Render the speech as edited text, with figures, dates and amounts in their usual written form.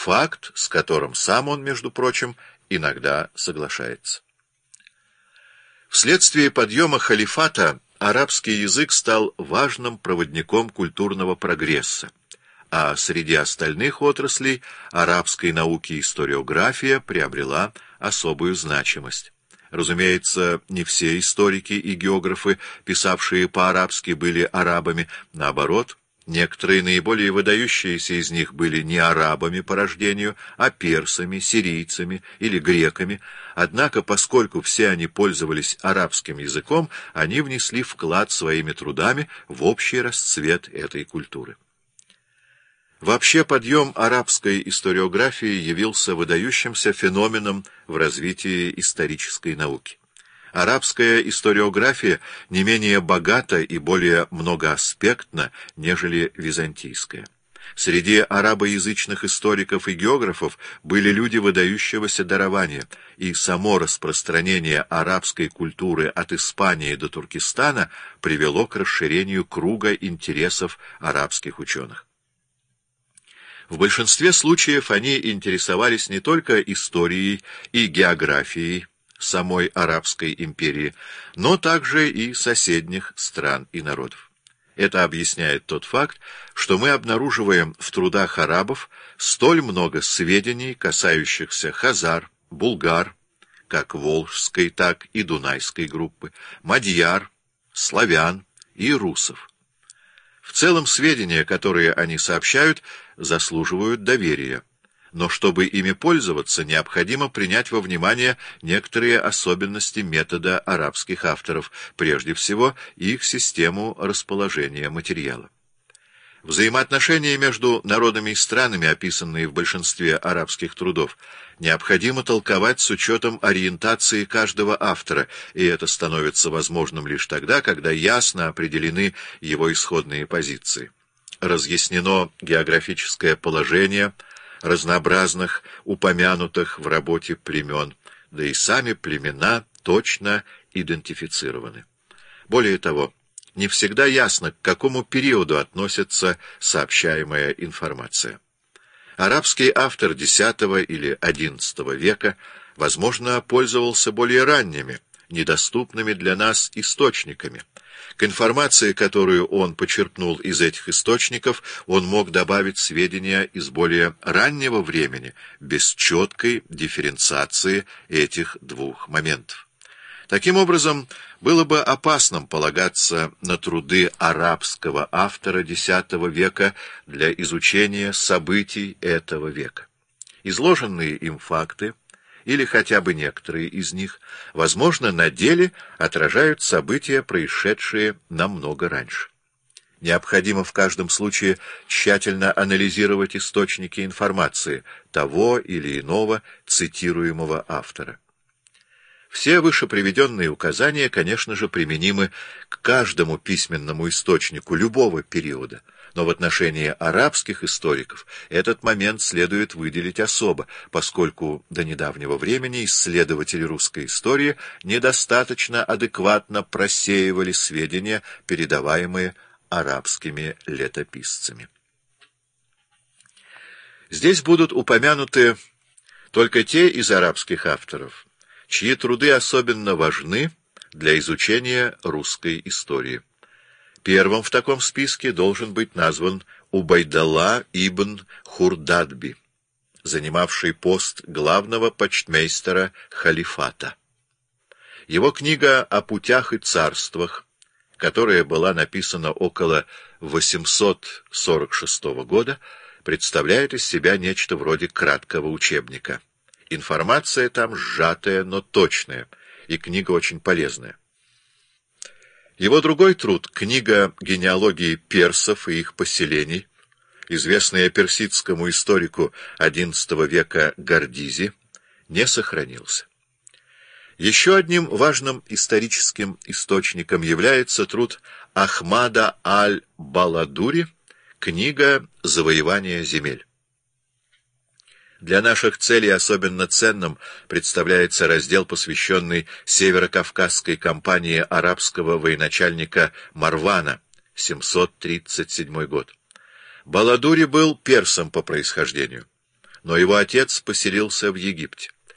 факт, с которым сам он, между прочим, иногда соглашается. Вследствие подъема халифата арабский язык стал важным проводником культурного прогресса, а среди остальных отраслей арабской науки историография приобрела особую значимость. Разумеется, не все историки и географы, писавшие по-арабски, были арабами. Наоборот, некоторые наиболее выдающиеся из них были не арабами по рождению, а персами, сирийцами или греками. Однако, поскольку все они пользовались арабским языком, они внесли вклад своими трудами в общий расцвет этой культуры. Вообще, подъем арабской историографии явился выдающимся феноменом в развитии исторической науки. Арабская историография не менее богата и более многоаспектна, нежели византийская. Среди арабоязычных историков и географов были люди выдающегося дарования, и само распространение арабской культуры от Испании до Туркестана привело к расширению круга интересов арабских ученых. В большинстве случаев они интересовались не только историей и географией самой Арабской империи, но также и соседних стран и народов. Это объясняет тот факт, что мы обнаруживаем в трудах арабов столь много сведений, касающихся хазар, булгар, как волжской, так и дунайской группы, мадьяр, славян и русов. В целом, сведения, которые они сообщают, заслуживают доверия, но чтобы ими пользоваться, необходимо принять во внимание некоторые особенности метода арабских авторов, прежде всего их систему расположения материала. Взаимоотношения между народами и странами, описанные в большинстве арабских трудов, необходимо толковать с учетом ориентации каждого автора, и это становится возможным лишь тогда, когда ясно определены его исходные позиции. Разъяснено географическое положение разнообразных упомянутых в работе племен, да и сами племена точно идентифицированы. Более того, не всегда ясно, к какому периоду относится сообщаемая информация. Арабский автор X или XI века, возможно, пользовался более ранними, недоступными для нас источниками. К информации, которую он почерпнул из этих источников, он мог добавить сведения из более раннего времени, без четкой дифференциации этих двух моментов. Таким образом, было бы опасным полагаться на труды арабского автора X века для изучения событий этого века. Изложенные им факты, или хотя бы некоторые из них, возможно, на деле отражают события, происшедшие намного раньше. Необходимо в каждом случае тщательно анализировать источники информации того или иного цитируемого автора. Все вышеприведенные указания, конечно же, применимы к каждому письменному источнику любого периода, но в отношении арабских историков этот момент следует выделить особо, поскольку до недавнего времени исследователи русской истории недостаточно адекватно просеивали сведения, передаваемые арабскими летописцами. Здесь будут упомянуты только те из арабских авторов, чьи труды особенно важны для изучения русской истории. Первым в таком списке должен быть назван Убайдалла ибн Хурдадби, занимавший пост главного почтмейстера халифата. Его книга «О путях и царствах», которая была написана около 846 года, представляет из себя нечто вроде краткого учебника. Информация там сжатая, но точная, и книга очень полезная. Его другой труд, книга генеалогии персов и их поселений, известная персидскому историку XI века Гордизи, не сохранился. Еще одним важным историческим источником является труд Ахмада аль-Баладури, книга «Завоевание земель». Для наших целей особенно ценным представляется раздел, посвященный северокавказской кампании арабского военачальника Марвана, 737 год. Баладури был персом по происхождению. но его отец поселился в Египте.